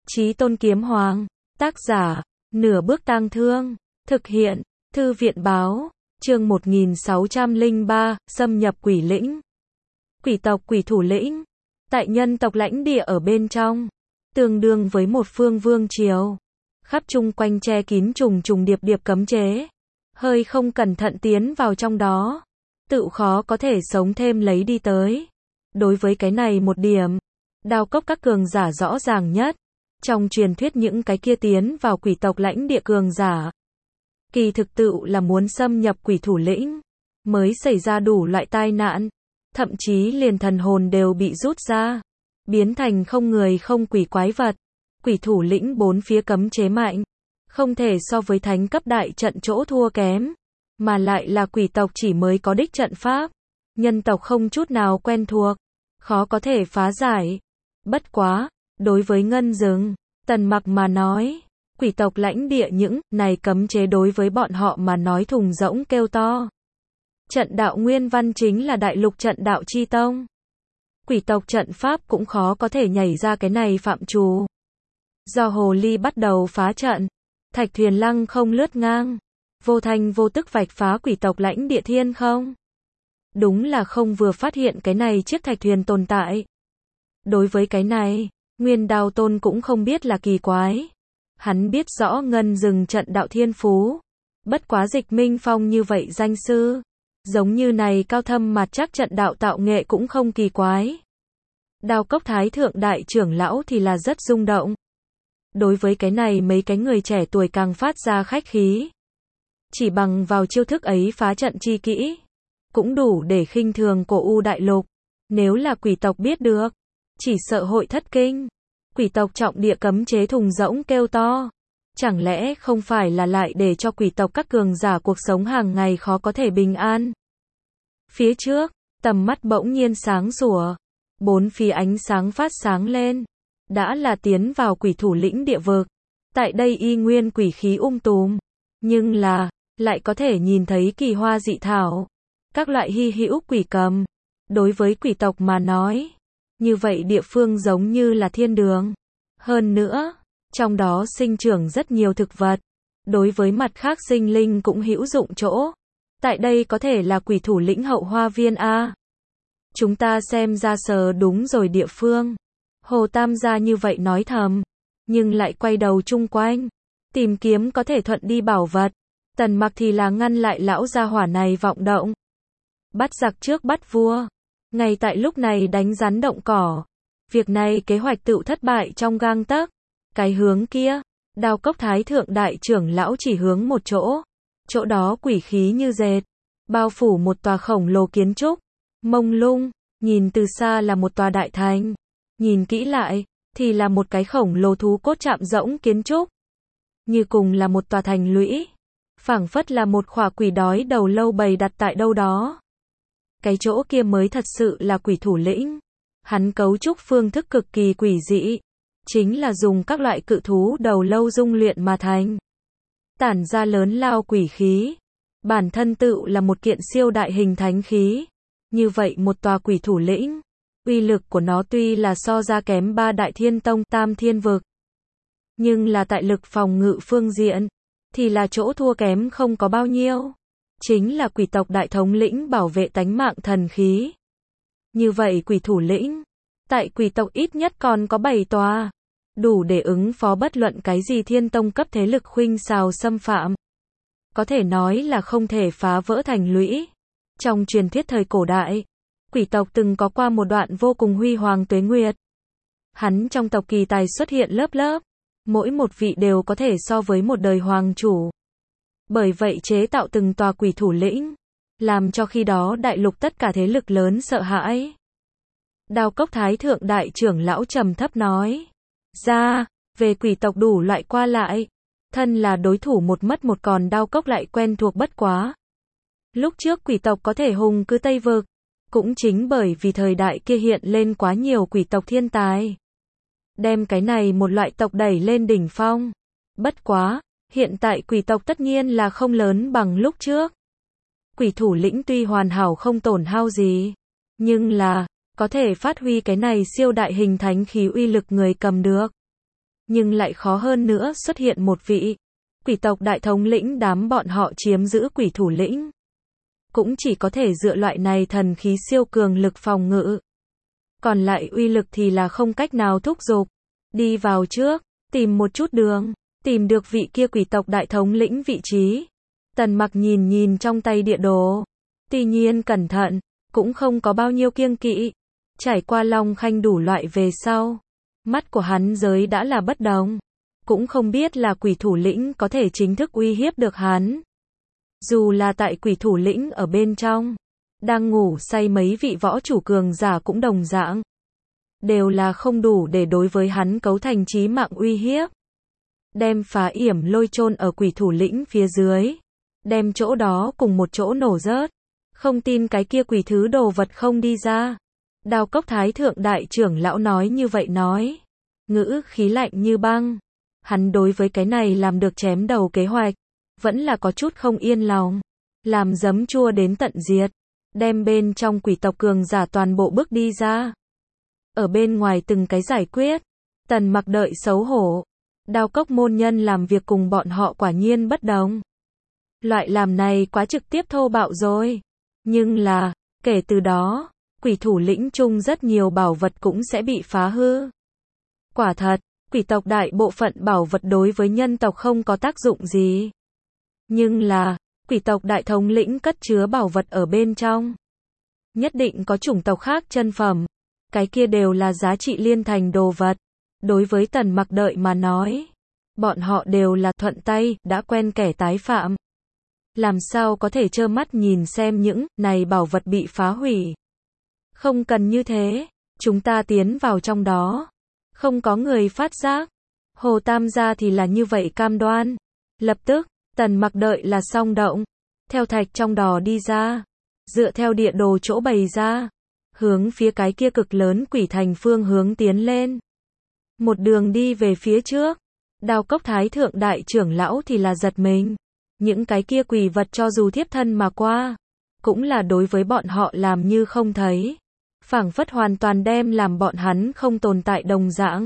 Chí Tôn Kiếm Hoàng. Tác giả, Nửa Bước Tang Thương. Thực hiện, Thư viện Báo. Chương 1603, xâm nhập quỷ lĩnh. Quỷ tộc quỷ thủ lĩnh. Tại nhân tộc lãnh địa ở bên trong, tương đương với một phương vương triều. Khắp chung quanh che kín trùng trùng điệp điệp cấm chế. Hơi không cẩn thận tiến vào trong đó, tự khó có thể sống thêm lấy đi tới. Đối với cái này một điểm, Đao Cốc các cường giả rõ ràng nhất. Trong truyền thuyết những cái kia tiến vào quỷ tộc lãnh địa cường giả, kỳ thực tự là muốn xâm nhập quỷ thủ lĩnh, mới xảy ra đủ loại tai nạn. Thậm chí liền thần hồn đều bị rút ra, biến thành không người không quỷ quái vật. Quỷ thủ lĩnh bốn phía cấm chế mạnh, không thể so với thánh cấp đại trận chỗ thua kém, mà lại là quỷ tộc chỉ mới có đích trận pháp, nhân tộc không chút nào quen thuộc, khó có thể phá giải. Bất quá, đối với Ngân Dừng, Tần Mặc mà nói, quỷ tộc lãnh địa những này cấm chế đối với bọn họ mà nói thùng rỗng kêu to. Trận đạo nguyên văn chính là đại lục trận đạo chi tông. Quỷ tộc trận pháp cũng khó có thể nhảy ra cái này phạm trù. Do hồ ly bắt đầu phá trận, Thạch Thuyền lăng không lướt ngang, vô thanh vô tức vạch phá quỷ tộc lãnh địa thiên không. Đúng là không vừa phát hiện cái này chiếc Thạch Thuyền tồn tại. Đối với cái này, Nguyên Đao Tôn cũng không biết là kỳ quái. Hắn biết rõ Ngân Dừng trận đạo thiên phú. Bất quá Dịch Minh Phong như vậy danh sư, giống như này cao thâm mặt chắc trận đạo tạo nghệ cũng không kỳ quái. Đao Cốc Thái Thượng Đại trưởng lão thì là rất rung động. Đối với cái này mấy cái người trẻ tuổi càng phát ra khách khí. Chỉ bằng vào chiêu thức ấy phá trận chi kỹ, cũng đủ để khinh thường cổ U đại lục. Nếu là quỷ tộc biết được, chỉ sợ hội thất kinh. Quỷ tộc trọng địa cấm chế thùng rỗng kêu to. Chẳng lẽ không phải là lại để cho quỷ tộc các cường giả cuộc sống hàng ngày khó có thể bình an? Phía trước, tầm mắt bỗng nhiên sáng sủa. Bốn phía ánh sáng phát sáng lên. Đã là tiến vào quỷ thủ lĩnh địa vực. Tại đây y nguyên quỷ khí tùm. Nhưng là, lại có thể nhìn thấy kỳ hoa dị thảo. Các loại hy hữu quỷ cầm. Đối với quỷ tộc mà nói, như vậy địa phương giống như là thiên đường. Hơn nữa, trong đó sinh trưởng rất nhiều thực vật. Đối với mặt khác sinh linh cũng hữu dụng chỗ. Tại đây có thể là quỷ thủ lĩnh hậu hoa viên A. Chúng ta xem ra sờ đúng rồi địa phương. Hồ Tam gia như vậy nói thầm, nhưng lại quay đầu chung quanh, tìm kiếm có thể thuận đi bảo vật. Tần Mặc thì là ngăn lại lão gia hỏa này vọng động. Bắt giặc trước bắt vua. Ngay tại lúc này đánh rắn động cỏ. Việc này kế hoạch tự thất bại trong gang tấc. Cái hướng kia, Đao Cốc Thái Thượng Đại trưởng lão chỉ hướng một chỗ. Chỗ đó quỷ khí như dệt, bao phủ một tòa khổng lồ kiến trúc, mông lung, nhìn từ xa là một tòa đại thành. Nhìn kỹ lại, thì là một cái khổng lồ thú cốt chạm rỗng kiến trúc. Như cùng là một tòa thành lũy. Phảng phất là một khỏa quỷ đói đầu lâu bày đặt tại đâu đó. Cái chỗ kia mới thật sự là quỷ thủ lĩnh. Hắn cấu trúc phương thức cực kỳ quỷ dị. Chính là dùng các loại cự thú đầu lâu dung luyện mà thành. Tản ra lớn lao quỷ khí. Bản thân tự là một kiện siêu đại hình thánh khí. Như vậy một tòa quỷ thủ lĩnh, uy lực của nó tuy là so ra kém ba đại thiên tông tam thiên vực, nhưng là tại lực phòng ngự phương diện, thì là chỗ thua kém không có bao nhiêu. Chính là quỷ tộc đại thống lĩnh bảo vệ tánh mạng thần khí. Như vậy quỷ thủ lĩnh, tại quỷ tộc ít nhất còn có 7 tòa, đủ để ứng phó bất luận cái gì thiên tông cấp thế lực khuynh xào xâm phạm. Có thể nói là không thể phá vỡ thành lũy. Trong truyền thuyết thời cổ đại, quỷ tộc từng có qua một đoạn vô cùng huy hoàng tuế nguyệt. Hắn trong tộc kỳ tài xuất hiện lớp lớp, mỗi một vị đều có thể so với một đời hoàng chủ. Bởi vậy chế tạo từng tòa quỷ thủ lĩnh, làm cho khi đó đại lục tất cả thế lực lớn sợ hãi. Đao Cốc Thái Thượng Đại trưởng lão trầm thấp nói ra, về quỷ tộc đủ loại qua lại, thân là đối thủ một mất một còn Đao Cốc lại quen thuộc bất quá. Lúc trước quỷ tộc có thể hùng cứ Tây Vực, cũng chính bởi vì thời đại kia hiện lên quá nhiều quỷ tộc thiên tài. Đem cái này một loại tộc đẩy lên đỉnh phong. Bất quá, hiện tại quỷ tộc tất nhiên là không lớn bằng lúc trước. Quỷ thủ lĩnh tuy hoàn hảo không tổn hao gì, nhưng là, có thể phát huy cái này siêu đại hình thánh khí uy lực người cầm được. nhưng lại khó hơn nữa xuất hiện một vị quỷ tộc đại thống lĩnh đám bọn họ chiếm giữ quỷ thủ lĩnh. Cũng chỉ có thể dựa loại này thần khí siêu cường lực phòng ngự. Còn lại uy lực thì là không cách nào thúc giục. Đi vào trước, tìm một chút đường, tìm được vị kia quỷ tộc đại thống lĩnh vị trí. Tần Mặc nhìn nhìn trong tay địa đồ. Tuy nhiên cẩn thận, cũng không có bao nhiêu kiêng kỵ. Trải qua Long Khanh đủ loại về sau. Mắt của hắn giới đã là bất đồng. Cũng không biết là quỷ thủ lĩnh có thể chính thức uy hiếp được hắn. Dù là tại quỷ thủ lĩnh ở bên trong, đang ngủ say mấy vị võ chủ cường giả cũng đồng dạng. Đều là không đủ để đối với hắn cấu thành chí mạng uy hiếp. Đem phá yểm lôi chôn ở quỷ thủ lĩnh phía dưới. Đem chỗ đó cùng một chỗ nổ rớt. Không tin cái kia quỷ thứ đồ vật không đi ra. Đao Cốc Thái Thượng Đại trưởng lão nói như vậy nói. Ngữ khí lạnh như băng. Hắn đối với cái này làm được chém đầu kế hoạch. Vẫn là có chút không yên lòng. Làm giấm chua đến tận diệt. Đem bên trong quỷ tộc cường giả toàn bộ bước đi ra. Ở bên ngoài từng cái giải quyết. Tần Mặc đợi xấu hổ. Đao Cốc môn nhân làm việc cùng bọn họ quả nhiên bất đồng. Loại làm này quá trực tiếp thô bạo rồi. Nhưng là, kể từ đó, quỷ thủ lĩnh chung rất nhiều bảo vật cũng sẽ bị phá hư. Quả thật, quỷ tộc đại bộ phận bảo vật đối với nhân tộc không có tác dụng gì. Nhưng là, quỷ tộc đại thống lĩnh cất chứa bảo vật ở bên trong. Nhất định có chủng tộc khác chân phẩm. Cái kia đều là giá trị liên thành đồ vật. Đối với Tần Mặc đợi mà nói, bọn họ đều là thuận tay, đã quen kẻ tái phạm. Làm sao có thể trơ mắt nhìn xem những này bảo vật bị phá hủy. Không cần như thế, chúng ta tiến vào trong đó. Không có người phát giác. Hồ Tam gia thì là như vậy cam đoan. Lập tức, Tần Mặc đợi là song động. Theo thạch trong đò đi ra. Dựa theo địa đồ chỗ bày ra. Hướng phía cái kia cực lớn quỷ thành phương hướng tiến lên. Một đường đi về phía trước. Đao Cốc Thái Thượng Đại trưởng lão thì là giật mình. Những cái kia quỷ vật cho dù thiếp thân mà qua. Cũng là đối với bọn họ làm như không thấy. Phảng phất hoàn toàn đem làm bọn hắn không tồn tại đồng dạng.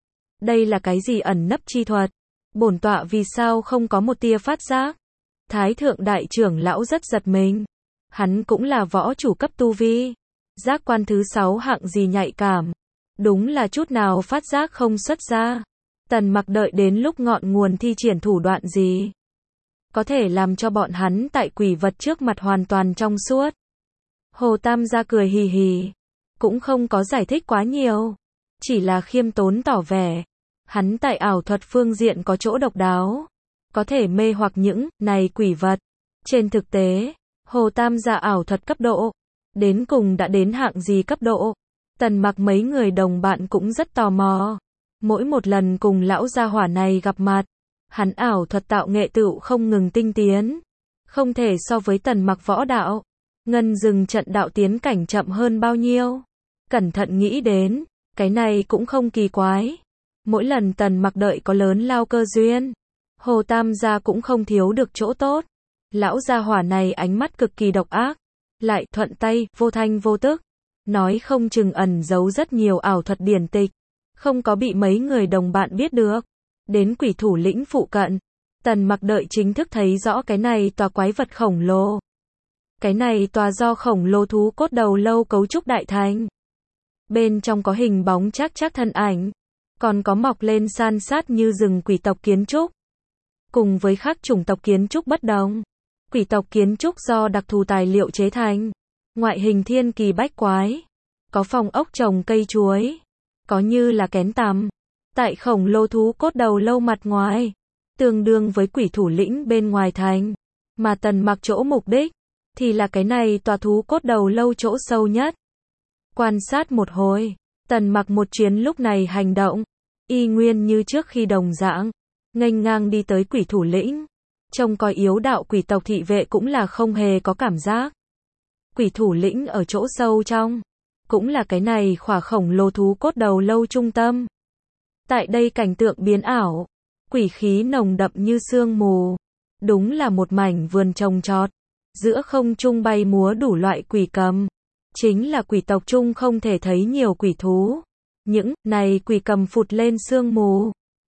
Đây là cái gì ẩn nấp chi thuật? Bổn tọa vì sao không có một tia phát giác? Thái Thượng Đại trưởng lão rất giật mình. Hắn cũng là võ chủ cấp tu vi. Giác quan thứ 6 hạng gì nhạy cảm. Đúng là chút nào phát giác không xuất ra. Tần Mặc đợi đến lúc ngọn nguồn thi triển thủ đoạn gì. Có thể làm cho bọn hắn tại quỷ vật trước mặt hoàn toàn trong suốt. Hồ Tam gia cười hì hì. Cũng không có giải thích quá nhiều. Chỉ là khiêm tốn tỏ vẻ. Hắn tại ảo thuật phương diện có chỗ độc đáo. Có thể mê hoặc những này quỷ vật. Trên thực tế, Hồ Tam gia ảo thuật cấp độ. Đến cùng đã đến hạng gì cấp độ. Tần Mặc mấy người đồng bạn cũng rất tò mò. Mỗi một lần cùng lão gia hỏa này gặp mặt. Hắn ảo thuật tạo nghệ tựu không ngừng tinh tiến. Không thể so với Tần Mặc võ đạo. Ngân dừng trận đạo tiến cảnh chậm hơn bao nhiêu. Cẩn thận nghĩ đến. Cái này cũng không kỳ quái. Mỗi lần Tần Mặc đợi có lớn lao cơ duyên. Hồ Tam gia cũng không thiếu được chỗ tốt. Lão gia hỏa này ánh mắt cực kỳ độc ác. Lại thuận tay, vô thanh vô tức. Nói không chừng ẩn giấu rất nhiều ảo thuật điển tịch. Không có bị mấy người đồng bạn biết được. Đến quỷ thủ lĩnh phụ cận. Tần Mặc đợi chính thức thấy rõ cái này tòa quái vật khổng lồ. Cái này tòa do khổng lồ thú cốt đầu lâu cấu trúc đại thành. Bên trong có hình bóng chắc thân ảnh. Còn có mọc lên san sát như rừng quỷ tộc kiến trúc. Cùng với khác chủng tộc kiến trúc bất đồng. Quỷ tộc kiến trúc do đặc thù tài liệu chế thành. Ngoại hình thiên kỳ bách quái. Có phòng ốc trồng cây chuối. Có như là kén tằm. Tại khổng lồ thú cốt đầu lâu mặt ngoài. Tương đương với quỷ thủ lĩnh bên ngoài thành. Mà Tần Mặc chỗ mục đích. Thì là cái này tòa thú cốt đầu lâu chỗ sâu nhất. Quan sát một hồi. Tần Mặc một chuyến lúc này hành động. Y nguyên như trước khi đồng dạng. Nghênh ngang đi tới quỷ thủ lĩnh. Trông coi yếu đạo quỷ tộc thị vệ cũng là không hề có cảm giác. Quỷ thủ lĩnh ở chỗ sâu trong. Cũng là cái này khỏa khổng lồ thú cốt đầu lâu trung tâm. Tại đây cảnh tượng biến ảo. Quỷ khí nồng đậm như sương mù. Đúng là một mảnh vườn trồng trọt. Giữa không trung bay múa đủ loại quỷ cầm. Chính là quỷ tộc trung không thể thấy nhiều quỷ thú. Những này quỷ cầm phụt lên sương mù.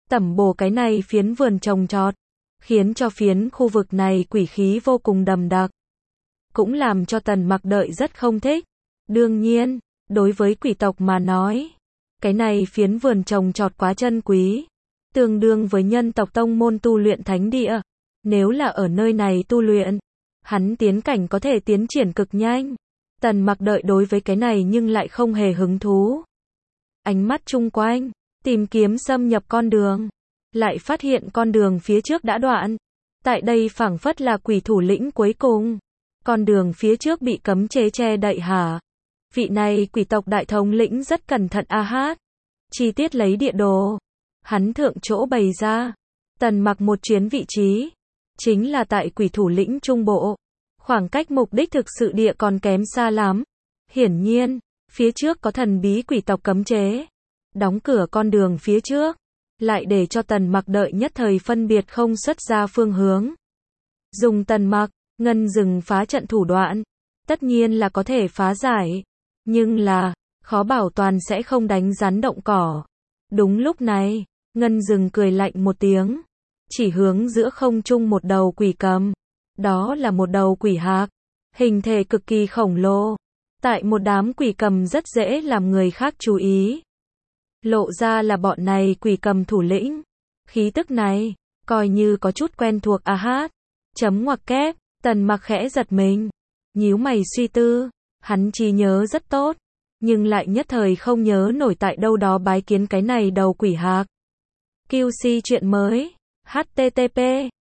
tẩm bổ cái này phiến vườn trồng trọt, khiến cho phiến khu vực này quỷ khí vô cùng đậm đặc. Cũng làm cho Tần Mặc Đợi rất không thích. Đương nhiên, đối với quỷ tộc mà nói, cái này phiến vườn trồng trọt quá chân quý, tương đương với nhân tộc tông môn tu luyện thánh địa. Nếu là ở nơi này tu luyện, hắn tiến cảnh có thể tiến triển cực nhanh. Tần Mặc Đợi đối với cái này nhưng lại không hề hứng thú. Ánh mắt chung quanh, tìm kiếm xâm nhập con đường, lại phát hiện con đường phía trước đã đoạn. Tại đây phảng phất là quỷ thủ lĩnh cuối cùng. Con đường phía trước bị cấm chế che đậy hả? Vị này quỷ tộc đại thống lĩnh rất cẩn thận a hát. Chi tiết lấy địa đồ. Hắn thượng chỗ bày ra. Tần Mặc một chuyến vị trí. Chính là tại quỷ thủ lĩnh trung bộ. Khoảng cách mục đích thực sự địa còn kém xa lắm. Hiển nhiên, phía trước có thần bí quỷ tộc cấm chế. Đóng cửa con đường phía trước. Lại để cho Tần Mặc Đợi nhất thời phân biệt không xuất ra phương hướng. Dùng Tần Mặc, ngân rừng phá trận thủ đoạn. Tất nhiên là có thể phá giải. Nhưng là, khó bảo toàn sẽ không đánh rắn động cỏ. Đúng lúc này, ngân rừng cười lạnh một tiếng. Chỉ hướng giữa không trung một đầu quỷ cầm. Đó là một đầu quỷ hạc. Hình thể cực kỳ khổng lồ. Tại một đám quỷ cầm rất dễ làm người khác chú ý. Lộ ra là bọn này quỷ cầm thủ lĩnh. Khí tức này, coi như có chút quen thuộc a hát. Chấm ngoặc kép, Tần Mặc khẽ giật mình. Nhíu mày suy tư, hắn trí nhớ rất tốt. Nhưng lại nhất thời không nhớ nổi tại đâu đó bái kiến cái này đầu quỷ hạc. QC chuyện mới. http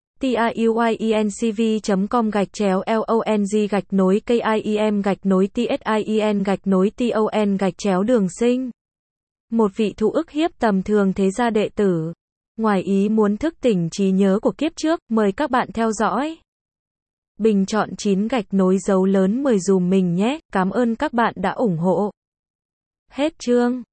tiuyenc.com/long-kim-tin-ton-đường sinh. Một vị thụ ức hiếp tầm thường thế gia đệ tử. Ngoài ý muốn thức tỉnh trí nhớ của kiếp trước, mời các bạn theo dõi. Bình chọn 9 gạch nối dấu lớn 10 dùm mình nhé, cảm ơn các bạn đã ủng hộ. Hết chương.